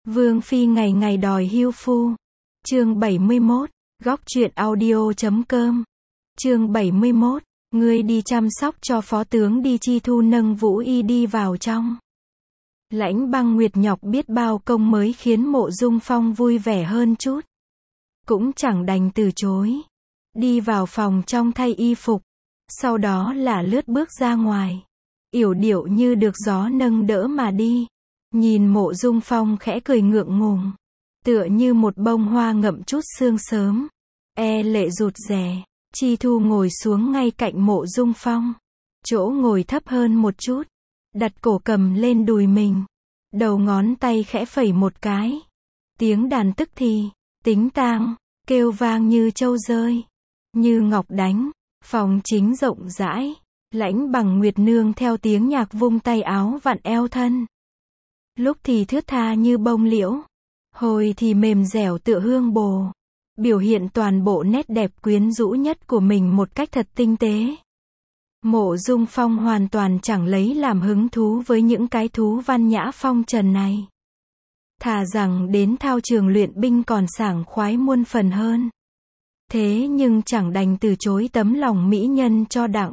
Vương phi ngày ngày đòi hưu phu. Chương 71, góc truyện audio.com. Chương 71, ngươi đi chăm sóc cho phó tướng đi. Chi Thu nâng Vũ Y đi vào trong. Lãnh Băng Nguyệt nhọc biết bao công mới khiến Mộ Dung Phong vui vẻ hơn chút. Cũng chẳng đành từ chối. Đi vào phòng trong thay y phục. Sau đó là lướt bước ra ngoài. Yểu điệu như được gió nâng đỡ mà đi. Nhìn Mộ Dung Phong khẽ cười ngượng ngùng. Tựa như một bông hoa ngậm chút sương sớm. Lệ rụt rè. Chi Thu ngồi xuống ngay cạnh Mộ Dung Phong. Chỗ ngồi thấp hơn một chút. Đặt cổ cầm lên đùi mình. Đầu ngón tay khẽ phẩy một cái. Tiếng đàn tức thì, tính tang, kêu vang như trâu rơi. Như ngọc đánh. Phòng chính rộng rãi. Lãnh Bằng Nguyệt nương theo tiếng nhạc vung tay áo vặn eo thân. Lúc thì thướt tha như bông liễu. Hồi thì mềm dẻo tựa hương bồ. Biểu hiện toàn bộ nét đẹp quyến rũ nhất của mình một cách thật tinh tế. Mộ Dung Phong hoàn toàn chẳng lấy làm hứng thú với những cái thú văn nhã phong trần này. Thà rằng đến thao trường luyện binh còn sảng khoái muôn phần hơn. Thế nhưng chẳng đành từ chối tấm lòng mỹ nhân cho đặng.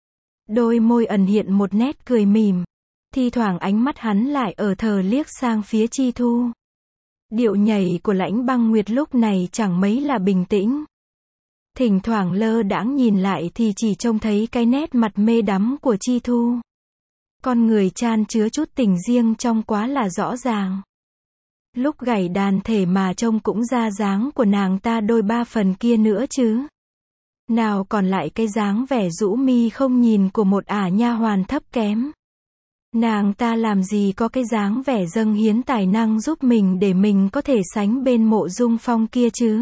Đôi môi ẩn hiện một nét cười mỉm. Thi thoảng ánh mắt hắn lại ở thờ liếc sang phía Chi Thu. Điệu nhảy của Lãnh Băng Nguyệt lúc này chẳng mấy là bình tĩnh. Thỉnh thoảng lơ đãng nhìn lại thì chỉ trông thấy cái nét mặt mê đắm của Chi Thu. Con người chan chứa chút tình riêng trong quá là rõ ràng. Lúc gảy đàn thể mà trông cũng ra dáng của nàng ta đôi ba phần kia nữa chứ. Nào còn lại cái dáng vẻ rũ mi không nhìn của một ả nha hoàn thấp kém. Nàng ta làm gì có cái dáng vẻ dâng hiến tài năng giúp mình để mình có thể sánh bên Mộ Dung Phong kia chứ.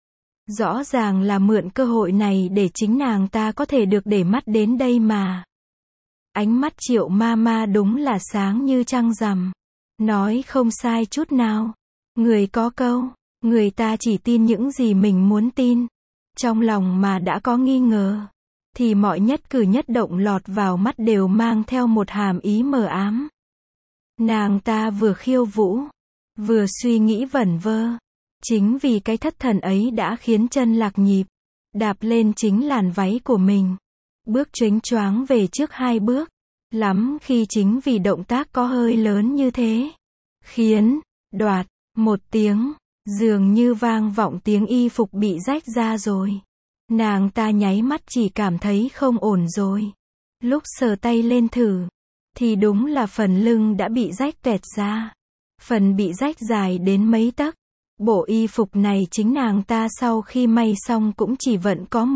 Rõ ràng là mượn cơ hội này để chính nàng ta có thể được để mắt đến đây mà. Ánh mắt Triệu ma ma đúng là sáng như trăng rằm. Nói không sai chút nào. Người có câu, người ta chỉ tin những gì mình muốn tin. Trong lòng mà đã có nghi ngờ, thì mọi nhất cử nhất động lọt vào mắt đều mang theo một hàm ý mờ ám. Nàng ta vừa khiêu vũ, vừa suy nghĩ vẩn vơ. Chính vì cái thất thần ấy đã khiến chân lạc nhịp, đạp lên chính làn váy của mình. Bước chếnh choáng về trước hai bước. Lắm khi chính vì động tác có hơi lớn như thế, khiến, đoạt, một tiếng, dường như vang vọng tiếng y phục bị rách ra rồi. Nàng ta nháy mắt chỉ cảm thấy không ổn rồi. Lúc sờ tay lên thử, thì đúng là phần lưng đã bị rách toẹt ra. Phần bị rách dài đến mấy tấc. Bộ y phục này chính nàng ta sau khi may xong cũng chỉ vận có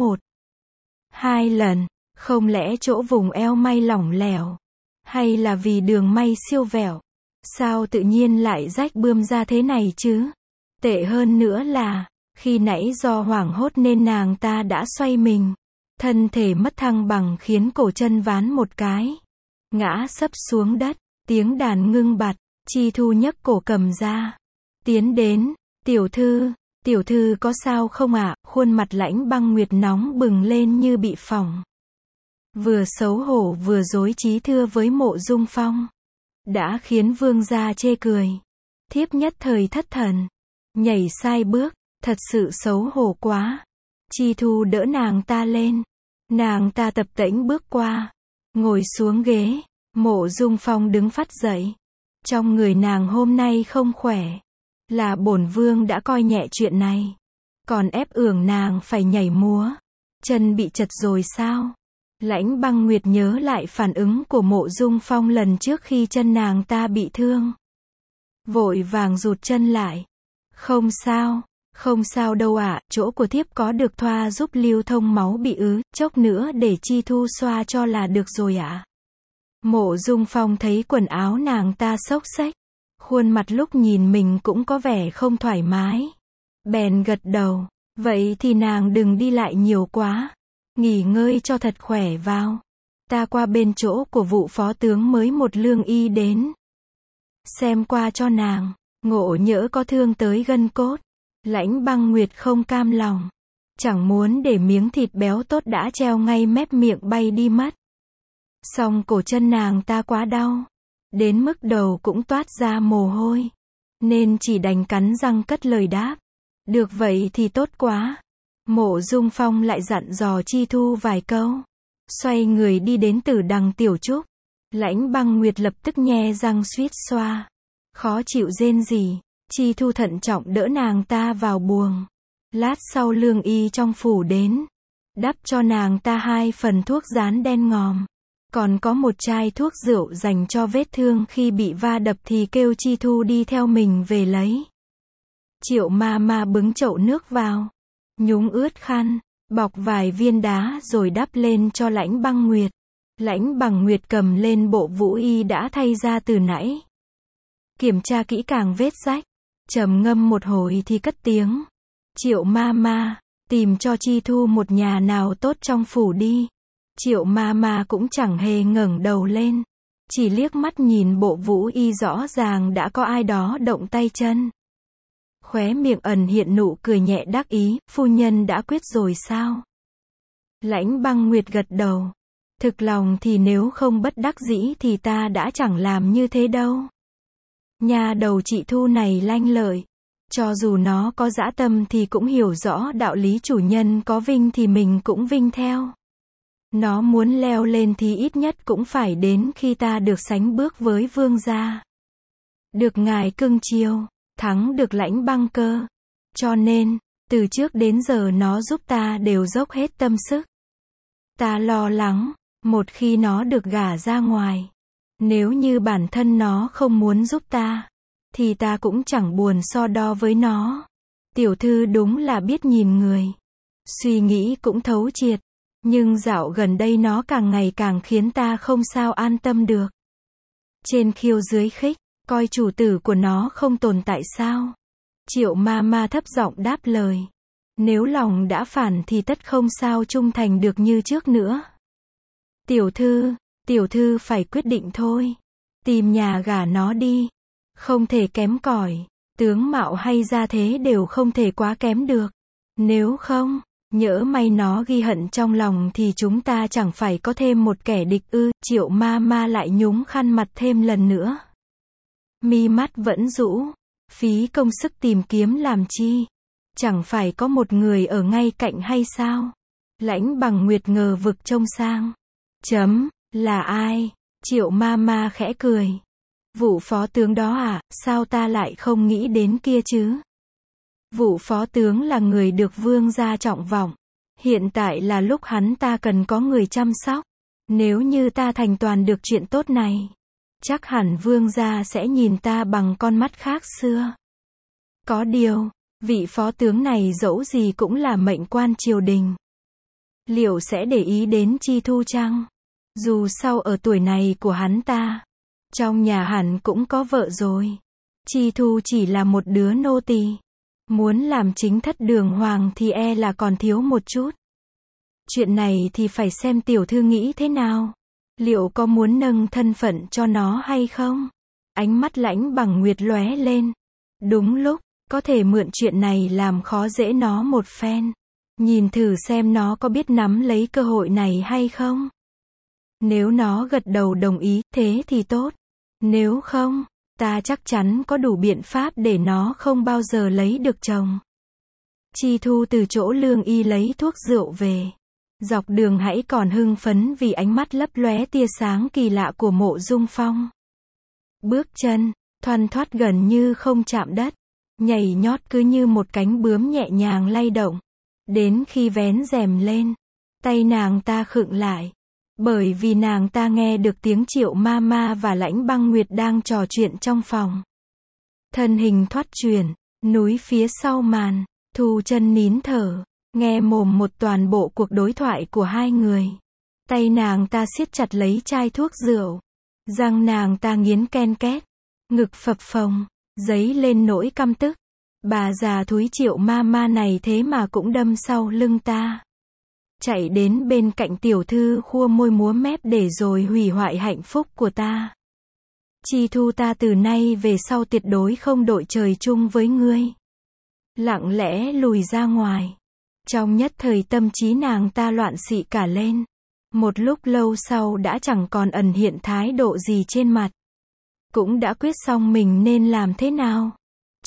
1-2 lần. Không lẽ chỗ vùng eo may lỏng lẻo? Hay là vì đường may siêu vẹo? Sao tự nhiên lại rách bươm ra thế này chứ? Tệ hơn nữa là, khi nãy do hoảng hốt nên nàng ta đã xoay mình. Thân thể mất thăng bằng khiến cổ chân ván một cái. Ngã sấp xuống đất, tiếng đàn ngưng bặt, Chi Thu nhấc cổ cầm ra. Tiến đến, tiểu thư có sao không ạ? Khuôn mặt Lãnh Băng Nguyệt nóng bừng lên như bị phỏng. Vừa xấu hổ vừa rối trí thưa với Mộ Dung Phong. Đã khiến vương gia chê cười. Thiếp nhất thời thất thần. Nhảy sai bước, thật sự xấu hổ quá. Chi Thu đỡ nàng ta lên. Nàng ta tập tễnh bước qua. Ngồi xuống ghế. Mộ Dung Phong đứng phắt dậy. Trong người nàng hôm nay không khỏe. Là bổn vương đã coi nhẹ chuyện này. Còn ép ưởng nàng phải nhảy múa. Chân bị chật rồi sao? Lãnh Băng Nguyệt nhớ lại phản ứng của Mộ Dung Phong lần trước khi chân nàng ta bị thương. Vội vàng rụt chân lại. Không sao đâu ạ, chỗ của thiếp có được thoa giúp lưu thông máu bị ứ, chốc nữa để Chi Thu xoa cho là được rồi ạ. Mộ Dung Phong thấy quần áo nàng ta xốc xếch. Khuôn mặt lúc nhìn mình cũng có vẻ không thoải mái. Bèn gật đầu, vậy thì nàng đừng đi lại nhiều quá. Nghỉ ngơi cho thật khỏe vào. Ta qua bên chỗ của vụ phó tướng mới một lương y đến. Xem qua cho nàng, ngộ nhỡ có thương tới gân cốt. Lãnh Băng Nguyệt không cam lòng. Chẳng muốn để miếng thịt béo tốt đã treo ngay mép miệng bay đi mất. Song cổ chân nàng ta quá đau. Đến mức đầu cũng toát ra mồ hôi. nên chỉ đành cắn răng cất lời đáp. Được vậy thì tốt quá. Mộ Dung Phong lại dặn dò Chi Thu vài câu. Xoay người đi đến Tử Đằng Tiểu Trúc. Lãnh Băng Nguyệt lập tức nhe răng suýt xoa. Khó chịu rên rỉ. Chi Thu thận trọng đỡ nàng ta vào buồng. Lát sau lương y trong phủ đến. Đắp cho nàng ta 2 phần thuốc rán đen ngòm. Còn có một chai thuốc rượu dành cho vết thương khi bị va đập thì kêu Chi Thu đi theo mình về lấy. Triệu ma ma bứng chậu nước vào. Nhúng ướt khăn. Bọc vài viên đá rồi đắp lên cho Lãnh Băng Nguyệt. Lãnh Băng Nguyệt cầm lên bộ vũ y đã thay ra từ nãy. Kiểm tra kỹ càng vết rách. Trầm ngâm một hồi thì cất tiếng. Triệu ma ma, tìm cho Chi Thu một nhà nào tốt trong phủ đi. Triệu ma ma cũng chẳng hề ngẩng đầu lên. Chỉ liếc mắt nhìn bộ vũ y rõ ràng đã có ai đó động tay chân. Khóe miệng ẩn hiện nụ cười nhẹ đắc ý, phu nhân đã quyết rồi sao? Lãnh Băng Nguyệt gật đầu. Thực lòng thì nếu không bất đắc dĩ thì ta đã chẳng làm như thế đâu. Nhà đầu chị Thu này lanh lợi. Cho dù nó có dã tâm thì cũng hiểu rõ đạo lý chủ nhân có vinh thì mình cũng vinh theo. Nó muốn leo lên thì ít nhất cũng phải đến khi ta được sánh bước với vương gia. Được ngài cưng chiều, thắng được Lãnh Băng cơ. Cho nên, từ trước đến giờ nó giúp ta đều dốc hết tâm sức. Ta lo lắng, một khi nó được gả ra ngoài. Nếu như bản thân nó không muốn giúp ta, thì ta cũng chẳng buồn so đo với nó. Tiểu thư đúng là biết nhìn người. Suy nghĩ cũng thấu triệt. Nhưng dạo gần đây nó càng ngày càng khiến ta không sao an tâm được. Trên khiêu dưới khích, coi chủ tử của nó không tồn tại sao? Triệu ma ma thấp giọng đáp lời. Nếu lòng đã phản thì tất không sao trung thành được như trước nữa. Tiểu thư phải quyết định thôi. Tìm nhà gả nó đi. Không thể kém cỏi. Tướng mạo hay gia thế đều không thể quá kém được. Nếu không, nhỡ may nó ghi hận trong lòng thì chúng ta chẳng phải có thêm một kẻ địch ư? Triệu ma ma lại nhúng khăn mặt thêm lần nữa. Mi mắt vẫn rũ. Phí công sức tìm kiếm làm chi? Chẳng phải có một người ở ngay cạnh hay sao? Lãnh Băng Nguyệt ngờ vực trông sang. Là ai? Triệu ma ma khẽ cười. Vụ phó tướng đó à, sao ta lại không nghĩ đến kia chứ? Vụ phó tướng là người được vương gia trọng vọng. Hiện tại là lúc hắn ta cần có người chăm sóc. Nếu như ta thành toàn được chuyện tốt này, chắc hẳn vương gia sẽ nhìn ta bằng con mắt khác xưa. Có điều, vị phó tướng này dẫu gì cũng là mệnh quan triều đình. Liệu sẽ để ý đến Chi Thu chăng? Dù sao ở tuổi này của hắn ta, trong nhà hẳn cũng có vợ rồi. Chi Thu chỉ là một đứa nô tỳ. Muốn làm chính thất đường hoàng thì e là còn thiếu một chút. Chuyện này thì phải xem tiểu thư nghĩ thế nào. Liệu có muốn nâng thân phận cho nó hay không? Ánh mắt Lãnh Băng Nguyệt lóe lên. Đúng lúc, có thể mượn chuyện này làm khó dễ nó một phen. Nhìn thử xem nó có biết nắm lấy cơ hội này hay không. Nếu nó gật đầu đồng ý, thế thì tốt. Nếu không, ta chắc chắn có đủ biện pháp để nó không bao giờ lấy được chồng. Chi Thu từ chỗ lương y lấy thuốc rượu về. Dọc đường hãy còn hưng phấn vì ánh mắt lấp lóe tia sáng kỳ lạ của Mộ Dung Phong. Bước chân, thoăn thoắt gần như không chạm đất. Nhảy nhót cứ như một cánh bướm nhẹ nhàng lay động. Đến khi vén rèm lên, tay nàng ta khựng lại. Bởi vì nàng ta nghe được tiếng Triệu ma ma và Lãnh Băng Nguyệt đang trò chuyện trong phòng. Thân hình thoát chuyển, núi phía sau màn, thu chân nín thở, nghe mồm một toàn bộ cuộc đối thoại của hai người. Tay nàng ta siết chặt lấy chai thuốc rượu. Răng nàng ta nghiến ken két, ngực phập phồng, dấy lên nỗi căm tức. Bà già thúi Triệu ma ma này thế mà cũng đâm sau lưng ta. Chạy đến bên cạnh tiểu thư khua môi múa mép để rồi hủy hoại hạnh phúc của ta. Chi Thu, ta từ nay về sau tuyệt đối không đội trời chung với ngươi. Lặng lẽ lùi ra ngoài. Trong nhất thời tâm trí nàng ta loạn xị cả lên. Một lúc lâu sau đã chẳng còn ẩn hiện thái độ gì trên mặt. Cũng đã quyết xong mình nên làm thế nào.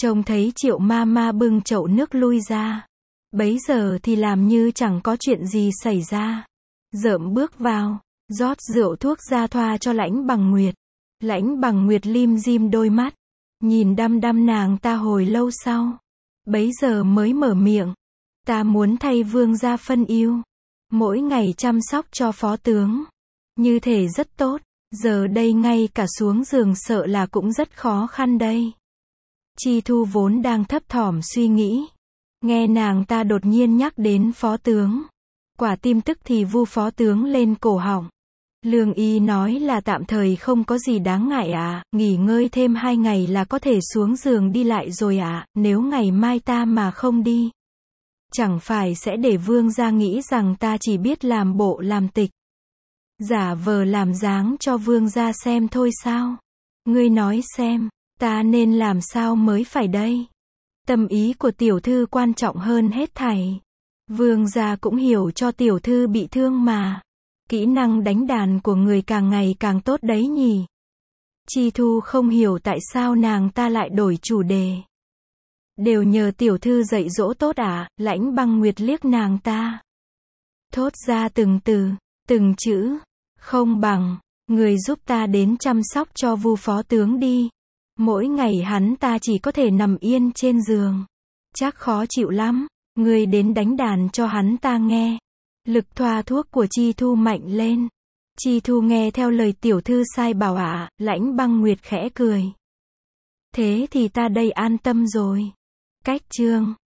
Trông thấy Triệu ma ma bưng chậu nước lui ra. Bấy giờ thì làm như chẳng có chuyện gì xảy ra. Dợm bước vào, rót rượu thuốc ra thoa cho Lãnh Bằng Nguyệt. Lãnh Bằng Nguyệt lim dim đôi mắt, nhìn đăm đăm nàng ta hồi lâu sau. Bấy giờ mới mở miệng. Ta muốn thay vương gia phân ưu. Mỗi ngày chăm sóc cho phó tướng. Như thể rất tốt. Giờ đây ngay cả xuống giường sợ là cũng rất khó khăn đây. Chi Thu vốn đang thấp thỏm suy nghĩ. Nghe nàng ta đột nhiên nhắc đến phó tướng. Quả tim tức thì vu phó tướng lên cổ họng. Lương y nói là tạm thời không có gì đáng ngại à, nghỉ ngơi thêm 2 ngày là có thể xuống giường đi lại rồi à, nếu ngày mai ta mà không đi. Chẳng phải sẽ để vương gia nghĩ rằng ta chỉ biết làm bộ làm tịch. Giả vờ làm dáng cho vương gia xem thôi sao? Ngươi nói xem, ta nên làm sao mới phải đây? Tâm ý của tiểu thư quan trọng hơn hết thảy. Vương gia cũng hiểu cho tiểu thư bị thương mà. Kỹ năng đánh đàn của người càng ngày càng tốt đấy nhỉ. Chi Thu không hiểu tại sao nàng ta lại đổi chủ đề. Đều nhờ tiểu thư dạy dỗ tốt à, Lãnh Băng Nguyệt liếc nàng ta. Thốt ra từng từ, từng chữ. Không bằng, người giúp ta đến chăm sóc cho vu phó tướng đi. Mỗi ngày hắn ta chỉ có thể nằm yên trên giường. Chắc khó chịu lắm, người đến đánh đàn cho hắn ta nghe. Lực thoa thuốc của Chi Thu mạnh lên. Chi Thu nghe theo lời tiểu thư sai bảo ạ, Lãnh Băng Nguyệt khẽ cười. Thế thì ta đây an tâm rồi. Cách chương